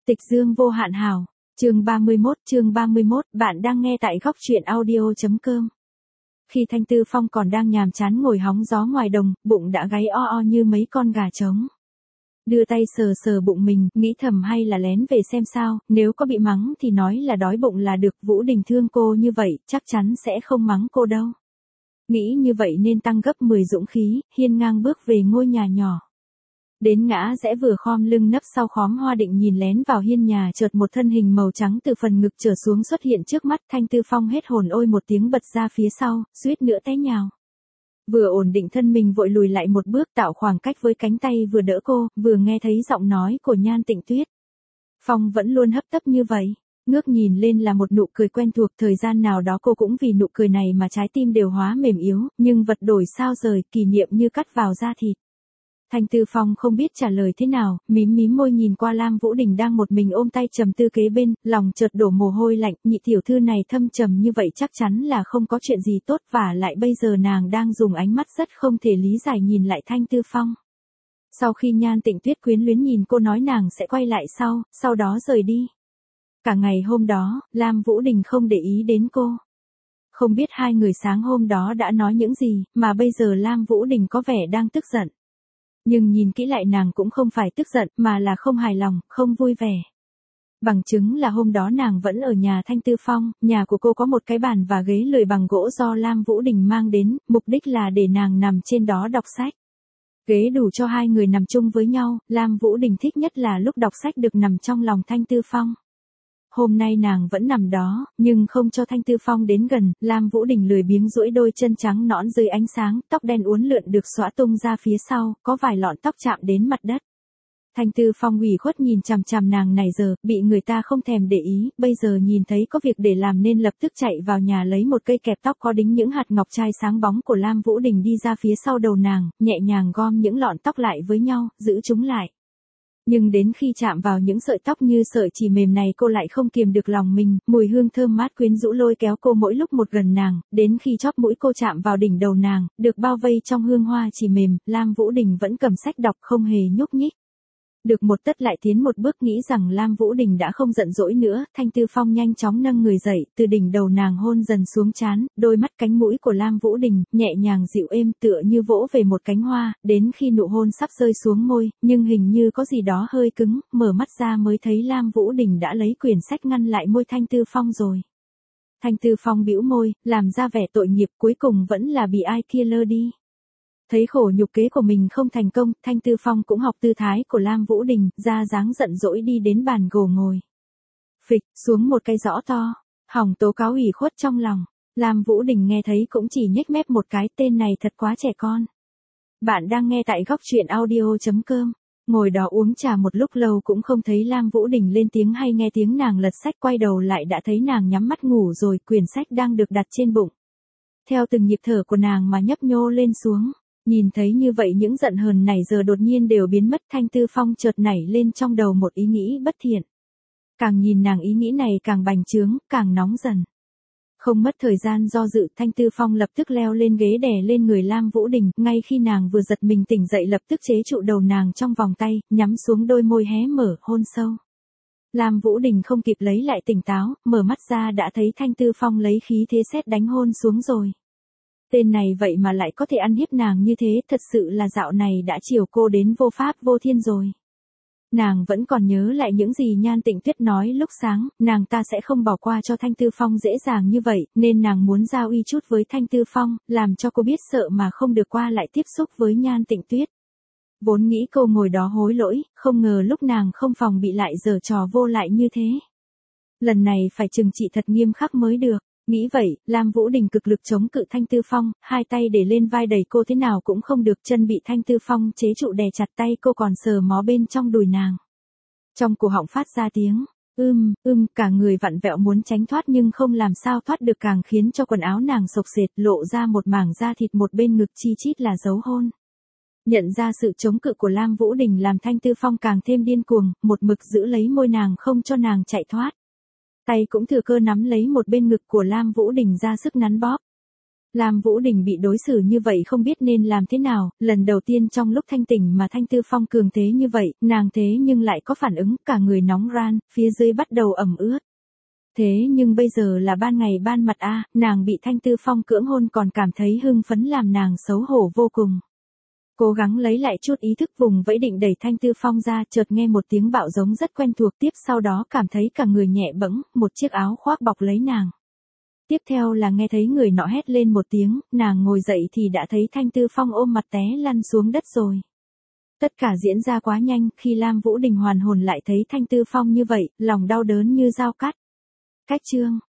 Tịch dương vô hạn hào. Chương 31, bạn đang nghe tại góc truyện audio.com. Khi Thanh Tư Phong còn đang nhàm chán ngồi hóng gió ngoài đồng, bụng đã gáy o o như mấy con gà trống. Đưa tay sờ sờ bụng mình, nghĩ thầm hay là lén về xem sao, nếu có bị mắng thì nói là đói bụng là được. Vũ Đình thương cô như vậy, chắc chắn sẽ không mắng cô đâu. Nghĩ như vậy nên tăng gấp 10 dũng khí, hiên ngang bước về ngôi nhà nhỏ. Đến ngã rẽ vừa khom lưng nấp sau khóm hoa định nhìn lén vào hiên nhà, chợt một thân hình màu trắng từ phần ngực trở xuống xuất hiện trước mắt. Thanh Tư Phong hết hồn ôi một tiếng bật ra phía sau, suýt nữa té nhào. Vừa ổn định thân mình vội lùi lại một bước tạo khoảng cách với cánh tay vừa đỡ cô, vừa nghe thấy giọng nói của Nhan Tịnh Tuyết. Phong vẫn luôn hấp tấp như vậy. Ngước nhìn lên là một nụ cười quen thuộc, thời gian nào đó cô cũng vì nụ cười này mà trái tim đều hóa mềm yếu, nhưng vật đổi sao rời, kỷ niệm như cắt vào da thịt. Thanh Tư Phong không biết trả lời thế nào, mím mím môi nhìn qua Lam Vũ Đình đang một mình ôm tay trầm tư kế bên, lòng chợt đổ mồ hôi lạnh. Nhị tiểu thư này thâm trầm như vậy chắc chắn là không có chuyện gì tốt, và lại bây giờ nàng đang dùng ánh mắt rất không thể lý giải nhìn lại Thanh Tư Phong. Sau khi Nhan Tịnh Tuyết quyến luyến nhìn cô nói nàng sẽ quay lại sau đó rời đi. Cả ngày hôm đó, Lam Vũ Đình không để ý đến cô. Không biết hai người sáng hôm đó đã nói những gì, mà bây giờ Lam Vũ Đình có vẻ đang tức giận. Nhưng nhìn kỹ lại nàng cũng không phải tức giận, mà là không hài lòng, không vui vẻ. Bằng chứng là hôm đó nàng vẫn ở nhà Thanh Tư Phong, nhà của cô có một cái bàn và ghế lười bằng gỗ do Lam Vũ Đình mang đến, mục đích là để nàng nằm trên đó đọc sách. Ghế đủ cho hai người nằm chung với nhau, Lam Vũ Đình thích nhất là lúc đọc sách được nằm trong lòng Thanh Tư Phong. Hôm nay nàng vẫn nằm đó, nhưng không cho Thanh Tư Phong đến gần. Lam Vũ Đình lười biếng duỗi đôi chân trắng nõn dưới ánh sáng, tóc đen uốn lượn được xõa tung ra phía sau, có vài lọn tóc chạm đến mặt đất. Thanh Tư Phong ủy khuất nhìn chằm chằm nàng này giờ, bị người ta không thèm để ý, bây giờ nhìn thấy có việc để làm nên lập tức chạy vào nhà lấy một cây kẹp tóc có đính những hạt ngọc trai sáng bóng của Lam Vũ Đình đi ra phía sau đầu nàng, nhẹ nhàng gom những lọn tóc lại với nhau, giữ chúng lại. Nhưng đến khi chạm vào những sợi tóc như sợi chỉ mềm này cô lại không kiềm được lòng mình, mùi hương thơm mát quyến rũ lôi kéo cô mỗi lúc một gần nàng, đến khi chóp mũi cô chạm vào đỉnh đầu nàng, được bao vây trong hương hoa chỉ mềm, Lam Vũ Đình vẫn cầm sách đọc không hề nhúc nhích. Được một tấc lại tiến một bước, nghĩ rằng Lam Vũ Đình đã không giận dỗi nữa, Thanh Tư Phong nhanh chóng nâng người dậy, từ đỉnh đầu nàng hôn dần xuống trán, đôi mắt cánh mũi của Lam Vũ Đình, nhẹ nhàng dịu êm tựa như vỗ về một cánh hoa, đến khi nụ hôn sắp rơi xuống môi, nhưng hình như có gì đó hơi cứng, mở mắt ra mới thấy Lam Vũ Đình đã lấy quyển sách ngăn lại môi Thanh Tư Phong rồi. Thanh Tư Phong bĩu môi, làm ra vẻ tội nghiệp, cuối cùng vẫn là bị ai kia lơ đi. Thấy khổ nhục kế của mình không thành công, Thanh Tư Phong cũng học tư thái của Lam Vũ Đình, ra dáng giận dỗi đi đến bàn gỗ ngồi. Phịch, xuống một cái giõ to, hỏng tố cáo ủy khuất trong lòng. Lam Vũ Đình nghe thấy cũng chỉ nhếch mép một cái, tên này thật quá trẻ con. Bạn đang nghe tại góc truyện audio.com. Ngồi đó uống trà một lúc lâu cũng không thấy Lam Vũ Đình lên tiếng hay nghe tiếng nàng lật sách, quay đầu lại đã thấy nàng nhắm mắt ngủ rồi, quyển sách đang được đặt trên bụng. Theo từng nhịp thở của nàng mà nhấp nhô lên xuống. Nhìn thấy như vậy những giận hờn này giờ đột nhiên đều biến mất. Thanh Tư Phong chợt nảy lên trong đầu một ý nghĩ bất thiện. Càng nhìn nàng ý nghĩ này càng bành trướng, càng nóng dần. Không mất thời gian do dự, Thanh Tư Phong lập tức leo lên ghế đè lên người Lam Vũ Đình, ngay khi nàng vừa giật mình tỉnh dậy lập tức chế trụ đầu nàng trong vòng tay, nhắm xuống đôi môi hé mở, hôn sâu. Lam Vũ Đình không kịp lấy lại tỉnh táo, mở mắt ra đã thấy Thanh Tư Phong lấy khí thế sét đánh hôn xuống rồi. Tên này vậy mà lại có thể ăn hiếp nàng như thế, thật sự là dạo này đã chiều cô đến vô pháp vô thiên rồi. Nàng vẫn còn nhớ lại những gì Nhan Tịnh Tuyết nói lúc sáng, nàng ta sẽ không bỏ qua cho Thanh Tư Phong dễ dàng như vậy, nên nàng muốn giao uy chút với Thanh Tư Phong, làm cho cô biết sợ mà không được qua lại tiếp xúc với Nhan Tịnh Tuyết. Vốn nghĩ cô ngồi đó hối lỗi, không ngờ lúc nàng không phòng bị lại giở trò vô lại như thế. Lần này phải trừng trị thật nghiêm khắc mới được. Nghĩ vậy, Lam Vũ Đình cực lực chống cự Thanh Tư Phong, hai tay để lên vai đẩy cô thế nào cũng không được, chân bị Thanh Tư Phong chế trụ đè chặt, tay cô còn sờ mó bên trong đùi nàng. Trong cổ họng phát ra tiếng, cả người vặn vẹo muốn tránh thoát nhưng không làm sao thoát được, càng khiến cho quần áo nàng xộc xệt, lộ ra một mảng da thịt một bên ngực chi chít là dấu hôn. Nhận ra sự chống cự của Lam Vũ Đình làm Thanh Tư Phong càng thêm điên cuồng, một mực giữ lấy môi nàng không cho nàng chạy thoát. Tay cũng thừa cơ nắm lấy một bên ngực của Lam Vũ Đình ra sức nắn bóp. Lam Vũ Đình bị đối xử như vậy không biết nên làm thế nào, lần đầu tiên trong lúc thanh tỉnh mà Thanh Tư Phong cường thế như vậy, nàng thế nhưng lại có phản ứng, cả người nóng ran, phía dưới bắt đầu ẩm ướt. Thế nhưng bây giờ là ban ngày ban mặt nàng bị Thanh Tư Phong cưỡng hôn còn cảm thấy hưng phấn làm nàng xấu hổ vô cùng. Cố gắng lấy lại chút ý thức vùng vẫy định đẩy Thanh Tư Phong ra, chợt nghe một tiếng bạo giống rất quen thuộc, tiếp sau đó cảm thấy cả người nhẹ bẫng, một chiếc áo khoác bọc lấy nàng. Tiếp theo là nghe thấy người nọ hét lên một tiếng, nàng ngồi dậy thì đã thấy Thanh Tư Phong ôm mặt té lăn xuống đất rồi. Tất cả diễn ra quá nhanh, khi Lam Vũ Đình hoàn hồn lại thấy Thanh Tư Phong như vậy, lòng đau đớn như dao cắt. Cách chương